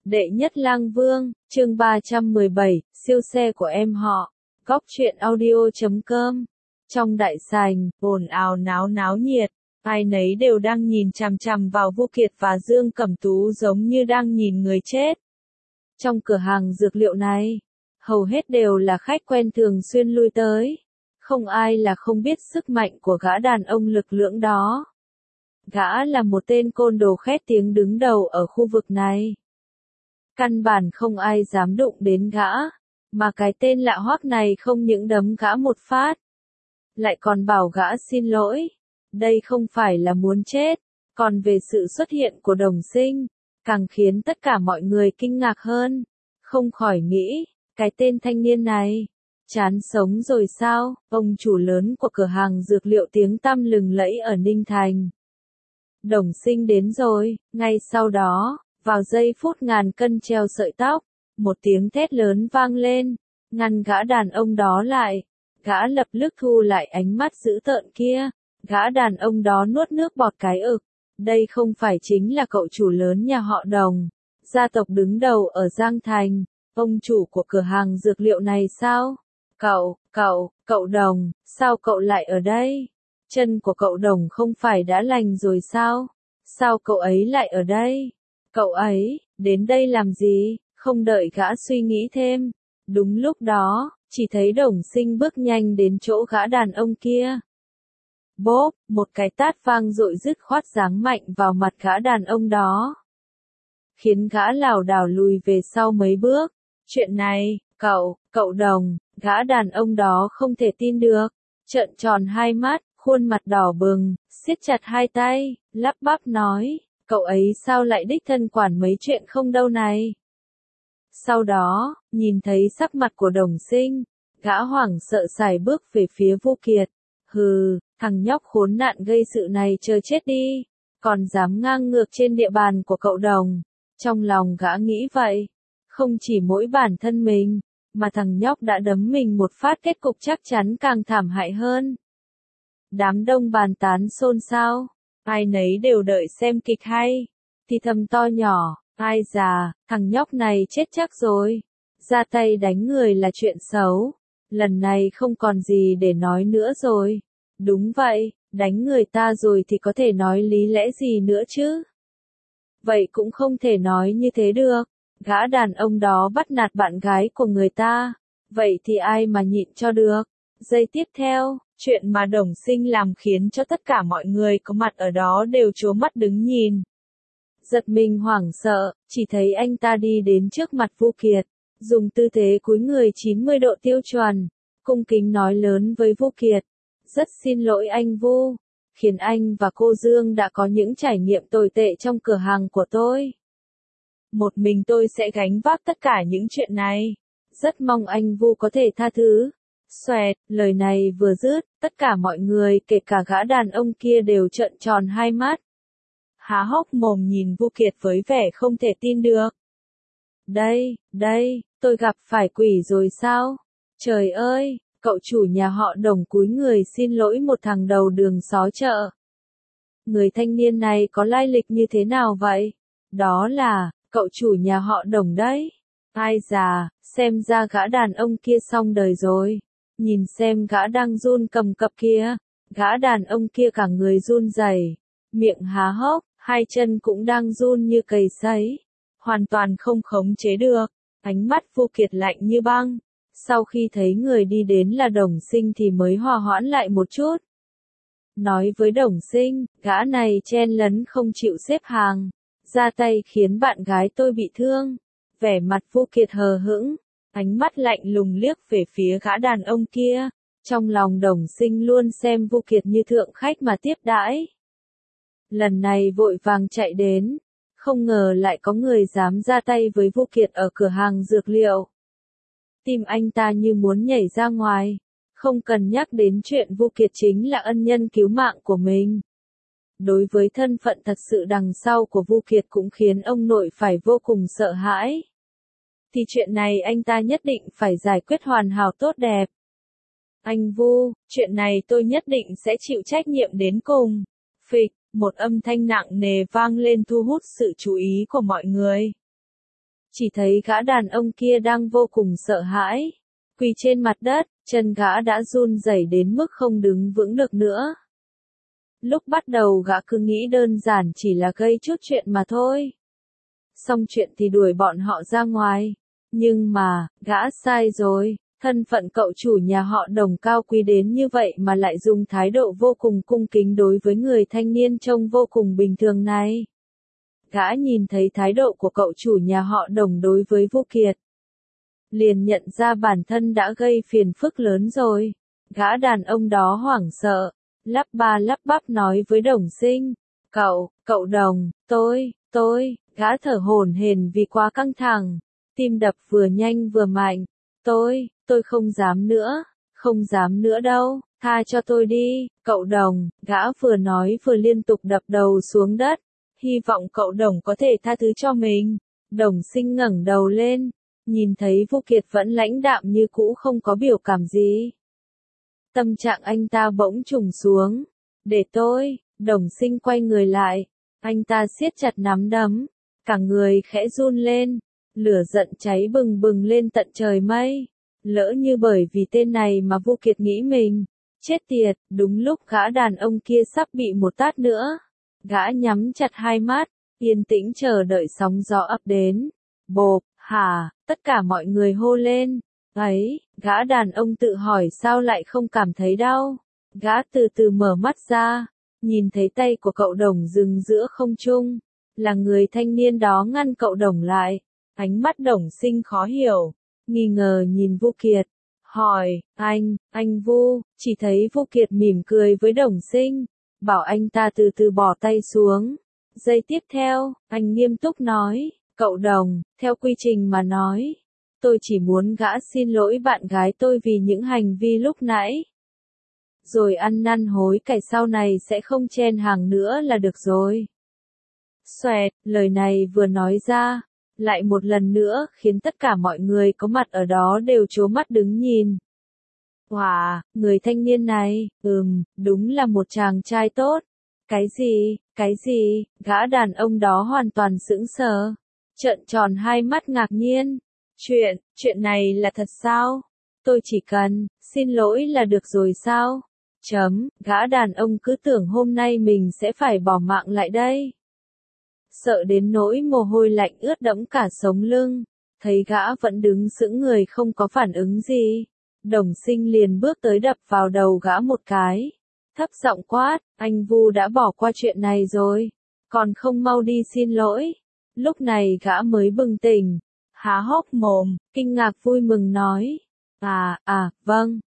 Đệ nhất lang vương, chương 317, siêu xe của em họ. Góc truyện audio.com. Trong đại sảnh, ồn ào náo nhiệt, ai nấy đều đang nhìn chằm chằm vào Vu Kiệt và Dương Cẩm Tú giống như đang nhìn người chết. Trong cửa hàng dược liệu này, hầu hết đều là khách quen thường xuyên lui tới. Không ai là không biết sức mạnh của gã đàn ông lực lưỡng đó. Gã là một tên côn đồ khét tiếng đứng đầu ở khu vực này. Căn bản không ai dám đụng đến gã, mà cái tên lạ hoắc này không những đấm gã một phát, lại còn bảo gã xin lỗi. Đây không phải là muốn chết, còn về sự xuất hiện của Đồng Sinh, càng khiến tất cả mọi người kinh ngạc hơn. Không khỏi nghĩ, cái tên thanh niên này, chán sống rồi sao? Ông chủ lớn của cửa hàng dược liệu tiếng tăm lừng lẫy ở Ninh Thành. Đồng Sinh đến rồi, ngay sau đó, vào giây phút ngàn cân treo sợi tóc, một tiếng thét lớn vang lên, ngăn gã đàn ông đó lại. Gã lập tức thu lại ánh mắt dữ tợn kia, gã đàn ông đó nuốt nước bọt cái ực. Đây không phải chính là cậu chủ lớn nhà họ Đồng, gia tộc đứng đầu ở Giang Thành, ông chủ của cửa hàng dược liệu này sao? Cậu Đồng, sao cậu lại ở đây? Chân của cậu Đồng không phải đã lành rồi sao? Sao cậu ấy lại ở đây? Cậu ấy, đến đây làm gì? Không đợi gã suy nghĩ thêm. Đúng lúc đó, chỉ thấy Đồng Sinh bước nhanh đến chỗ gã đàn ông kia. Bốp, một cái tát vang dội dứt khoát giáng mạnh vào mặt gã đàn ông đó, khiến gã lảo đảo lùi về sau mấy bước. Chuyện này, cậu Đồng, gã đàn ông đó không thể tin được, trợn tròn hai mắt, khuôn mặt đỏ bừng, siết chặt hai tay, lắp bắp nói, cậu ấy sao lại đích thân quản mấy chuyện không đâu này. Sau đó, nhìn thấy sắc mặt của Đồng Sinh, gã hoảng sợ sải bước về phía Vu Kiệt. Hừ, thằng nhóc khốn nạn gây sự này chờ chết đi, còn dám ngang ngược trên địa bàn của cậu Đồng. Trong lòng gã nghĩ vậy, không chỉ mỗi bản thân mình, mà thằng nhóc đã đấm mình một phát kết cục chắc chắn càng thảm hại hơn. Đám đông bàn tán xôn xao, ai nấy đều đợi xem kịch hay, thì thầm to nhỏ, ai già, thằng nhóc này chết chắc rồi, ra tay đánh người là chuyện xấu, lần này không còn gì để nói nữa rồi. Đúng vậy, đánh người ta rồi thì có thể nói lý lẽ gì nữa chứ? Vậy cũng không thể nói như thế được, gã đàn ông đó bắt nạt bạn gái của người ta, vậy thì ai mà nhịn cho được. Giây tiếp theo, chuyện mà Đồng Sinh làm khiến cho tất cả mọi người có mặt ở đó đều trố mắt đứng nhìn. Giật mình hoảng sợ, chỉ thấy anh ta đi đến trước mặt Vu Kiệt, dùng tư thế cúi người 90 độ tiêu chuẩn, cung kính nói lớn với Vu Kiệt. Rất xin lỗi anh Vu, khiến anh và cô Dương đã có những trải nghiệm tồi tệ trong cửa hàng của tôi. Một mình tôi sẽ gánh vác tất cả những chuyện này. Rất mong anh Vu có thể tha thứ. Xoẹt, lời này vừa dứt, tất cả mọi người kể cả gã đàn ông kia đều trợn tròn hai mắt. Há hốc mồm nhìn Vu Kiệt với vẻ không thể tin được. Đây, tôi gặp phải quỷ rồi sao? Trời ơi! Cậu chủ nhà họ Đồng cúi người xin lỗi một thằng đầu đường xó chợ. Người thanh niên này có lai lịch như thế nào vậy? Đó là, cậu chủ nhà họ Đồng đấy. Ai già, xem ra gã đàn ông kia xong đời rồi. Nhìn xem gã đang run cầm cập kia. Gã đàn ông kia cả người run rẩy, miệng há hốc, hai chân cũng đang run như cầy sấy. Hoàn toàn không khống chế được. Ánh mắt Vu Kiệt lạnh như băng. Sau khi thấy người đi đến là Đồng Sinh thì mới hòa hoãn lại một chút. Nói với Đồng Sinh, gã này chen lấn không chịu xếp hàng, ra tay khiến bạn gái tôi bị thương. Vẻ mặt Vu Kiệt hờ hững, ánh mắt lạnh lùng liếc về phía gã đàn ông kia. Trong lòng Đồng Sinh luôn xem Vu Kiệt như thượng khách mà tiếp đãi. Lần này vội vàng chạy đến, không ngờ lại có người dám ra tay với Vu Kiệt ở cửa hàng dược liệu. Tim anh ta như muốn nhảy ra ngoài, không cần nhắc đến chuyện Vu Kiệt chính là ân nhân cứu mạng của mình. Đối với thân phận thật sự đằng sau của Vu Kiệt cũng khiến ông nội phải vô cùng sợ hãi. Thì chuyện này anh ta nhất định phải giải quyết hoàn hảo tốt đẹp. Anh Vu, chuyện này tôi nhất định sẽ chịu trách nhiệm đến cùng. Phịch, một âm thanh nặng nề vang lên thu hút sự chú ý của mọi người. chỉ thấy gã đàn ông kia đang vô cùng sợ hãi. Quỳ trên mặt đất, chân gã đã run rẩy đến mức không đứng vững được nữa. Lúc bắt đầu gã cứ nghĩ đơn giản chỉ là gây chút chuyện mà thôi. Xong chuyện thì đuổi bọn họ ra ngoài. Nhưng mà, gã sai rồi. Thân phận cậu chủ nhà họ Đồng cao quý đến như vậy mà lại dùng thái độ vô cùng cung kính đối với người thanh niên trông vô cùng bình thường này. Gã nhìn thấy thái độ của cậu chủ nhà họ Đồng đối với Vu Kiệt. Liền nhận ra bản thân đã gây phiền phức lớn rồi. Gã đàn ông đó hoảng sợ, lắp ba lắp bắp nói với Đồng Sinh. Cậu Đồng, gã thở hổn hển vì quá căng thẳng. Tim đập vừa nhanh vừa mạnh. Tôi không dám nữa đâu, tha cho tôi đi, cậu Đồng, gã vừa nói vừa liên tục đập đầu xuống đất, hy vọng cậu Đồng có thể tha thứ cho mình. Đồng Sinh ngẩng đầu lên, nhìn thấy Vu Kiệt vẫn lãnh đạm như cũ không có biểu cảm gì. Tâm trạng anh ta bỗng trùng xuống, để tôi, Đồng Sinh quay người lại, anh ta siết chặt nắm đấm, cả người khẽ run lên, lửa giận cháy bừng bừng lên tận trời mây. Lỡ như bởi vì tên này mà Vu Kiệt nghĩ mình chết tiệt, đúng lúc gã đàn ông kia sắp bị một tát nữa. Gã nhắm chặt hai mắt, yên tĩnh chờ đợi sóng gió ập đến. Bộp, tất cả mọi người hô lên. Ấy, gã đàn ông tự hỏi sao lại không cảm thấy đau. Gã từ từ mở mắt ra, nhìn thấy tay của cậu Đồng dừng giữa không trung. Là người thanh niên đó ngăn cậu Đồng lại. Ánh mắt Đồng Sinh khó hiểu, nghi ngờ nhìn Vu Kiệt, hỏi, anh Vu, chỉ thấy Vu Kiệt mỉm cười với Đồng Sinh, bảo anh ta từ từ bỏ tay xuống. Giây tiếp theo, anh nghiêm túc nói, cậu Đồng, theo quy trình mà nói, tôi chỉ muốn gã xin lỗi bạn gái tôi vì những hành vi lúc nãy. Rồi ăn năn hối cải sau này sẽ không chen hàng nữa là được rồi. Xoẹt, lời này vừa nói ra, lại một lần nữa khiến tất cả mọi người có mặt ở đó đều trố mắt đứng nhìn. Wow, người thanh niên này, đúng là một chàng trai tốt. Cái gì, gã đàn ông đó hoàn toàn sững sờ, trợn tròn hai mắt ngạc nhiên. Chuyện này là thật sao? Tôi chỉ cần, xin lỗi là được rồi sao? Gã đàn ông cứ tưởng hôm nay mình sẽ phải bỏ mạng lại đây. Sợ đến nỗi mồ hôi lạnh ướt đẫm cả sống lưng, thấy gã vẫn đứng sững người không có phản ứng gì. Đồng Sinh liền bước tới đập vào đầu gã một cái, thấp giọng quát, anh Vu đã bỏ qua chuyện này rồi, còn không mau đi xin lỗi. Lúc này gã mới bừng tỉnh, há hốc mồm, kinh ngạc vui mừng nói, vâng,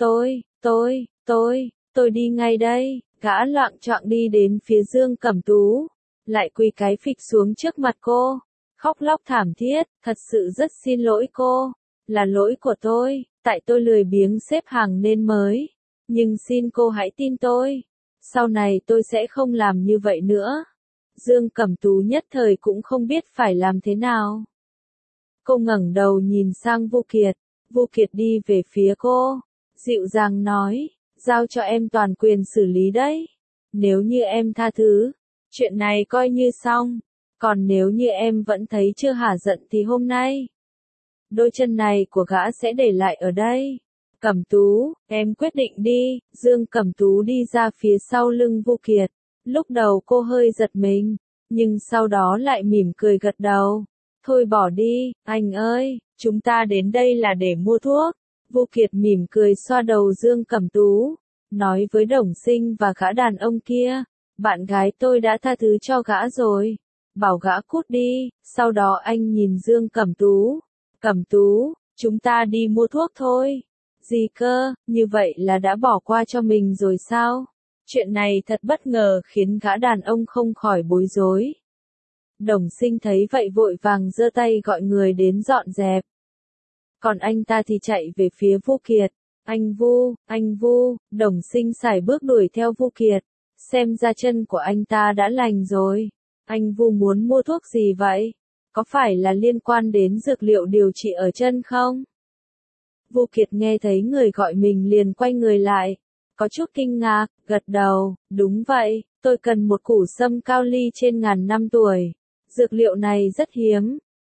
tôi đi ngay đây. Gã loạng choạng đi đến phía Dương Cẩm Tú, lại quỳ cái phịch xuống trước mặt cô, khóc lóc thảm thiết, thật sự rất xin lỗi cô, là lỗi của tôi, tại tôi lười biếng xếp hàng nên mới, nhưng xin cô hãy tin tôi, sau này tôi sẽ không làm như vậy nữa. Dương Cẩm Tú nhất thời cũng không biết phải làm thế nào. Cô ngẩng đầu nhìn sang Vu Kiệt đi về phía cô, dịu dàng nói, giao cho em toàn quyền xử lý đấy, nếu như em tha thứ, chuyện này coi như xong, còn nếu như em vẫn thấy chưa hả giận thì hôm nay, đôi chân này của gã sẽ để lại ở đây. Cẩm Tú, em quyết định đi. Dương Cẩm Tú đi ra phía sau lưng Vu Kiệt, lúc đầu cô hơi giật mình, nhưng sau đó lại mỉm cười gật đầu. Thôi bỏ đi, anh ơi, chúng ta đến đây là để mua thuốc. Vu Kiệt mỉm cười xoa đầu Dương Cẩm Tú, nói với Đồng Sinh và gã đàn ông kia, bạn gái tôi đã tha thứ cho gã rồi, bảo gã cút đi. Sau đó anh nhìn Dương Cẩm Tú, chúng ta đi mua thuốc thôi. Gì cơ, như vậy là đã bỏ qua cho mình rồi sao? Chuyện này thật bất ngờ khiến gã đàn ông không khỏi bối rối. Đồng Sinh thấy vậy vội vàng giơ tay gọi người đến dọn dẹp. Còn anh ta thì chạy về phía Vu Kiệt. Anh Vu, Đồng Sinh sải bước đuổi theo Vu Kiệt. Xem ra chân của anh ta đã lành rồi. Anh Vu muốn mua thuốc gì vậy? Có phải là liên quan đến dược liệu điều trị ở chân không? Vu Kiệt nghe thấy người gọi mình liền quay người lại. Có chút kinh ngạc, gật đầu, đúng vậy, tôi cần một củ sâm cao ly trên ngàn năm tuổi. Dược liệu này rất hiếm,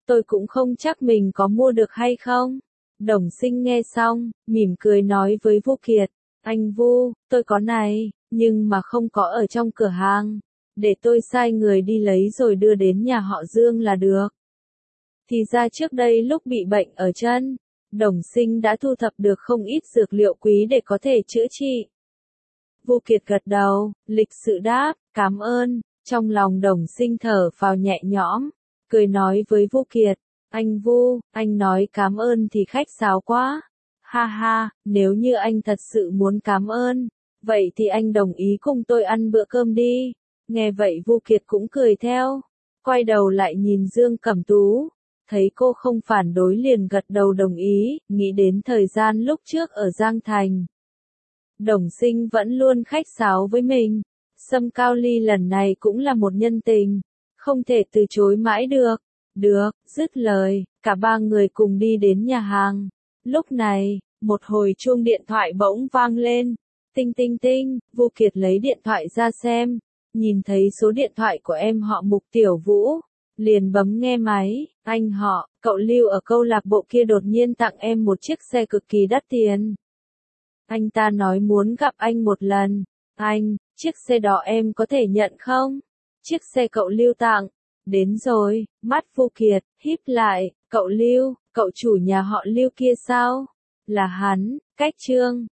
tôi cũng không chắc mình có mua được hay không. Đồng Sinh nghe xong, mỉm cười nói với Vu Kiệt, anh Vu, tôi có này, nhưng mà không có ở trong cửa hàng. Để tôi sai người đi lấy rồi đưa đến nhà họ Dương là được. Thì ra trước đây lúc bị bệnh ở chân, Đồng Sinh đã thu thập được không ít dược liệu quý để có thể chữa trị. Vu Kiệt gật đầu, lịch sự đáp, cảm ơn. Trong lòng Đồng Sinh thở phào nhẹ nhõm, cười nói với Vu Kiệt, anh Vu, anh nói cảm ơn thì khách sáo quá. Ha ha, nếu như anh thật sự muốn cảm ơn, vậy thì anh đồng ý cùng tôi ăn bữa cơm đi. Nghe vậy Vu Kiệt cũng cười theo, quay đầu lại nhìn Dương Cẩm Tú, thấy cô không phản đối liền gật đầu đồng ý, nghĩ đến thời gian lúc trước ở Giang Thành. Đồng Sinh vẫn luôn khách sáo với mình, Sâm Cao Ly lần này cũng là một nhân tình, không thể từ chối mãi được. Được, dứt lời, cả ba người cùng đi đến nhà hàng. Lúc này, một hồi chuông điện thoại bỗng vang lên. Tinh tinh tinh, Vu Kiệt lấy điện thoại ra xem, nhìn thấy số điện thoại của em họ Mục Tiểu Vũ, liền bấm nghe máy. Anh họ, cậu Lưu ở câu lạc bộ kia đột nhiên tặng em một chiếc xe cực kỳ đắt tiền. Anh ta nói muốn gặp anh một lần. Anh, chiếc xe đó em có thể nhận không? Chiếc xe cậu Lưu tặng. Đến rồi, mắt Vu Kiệt híp lại, cậu Lưu, cậu chủ nhà họ Lưu kia sao? Là hắn, cách Trương.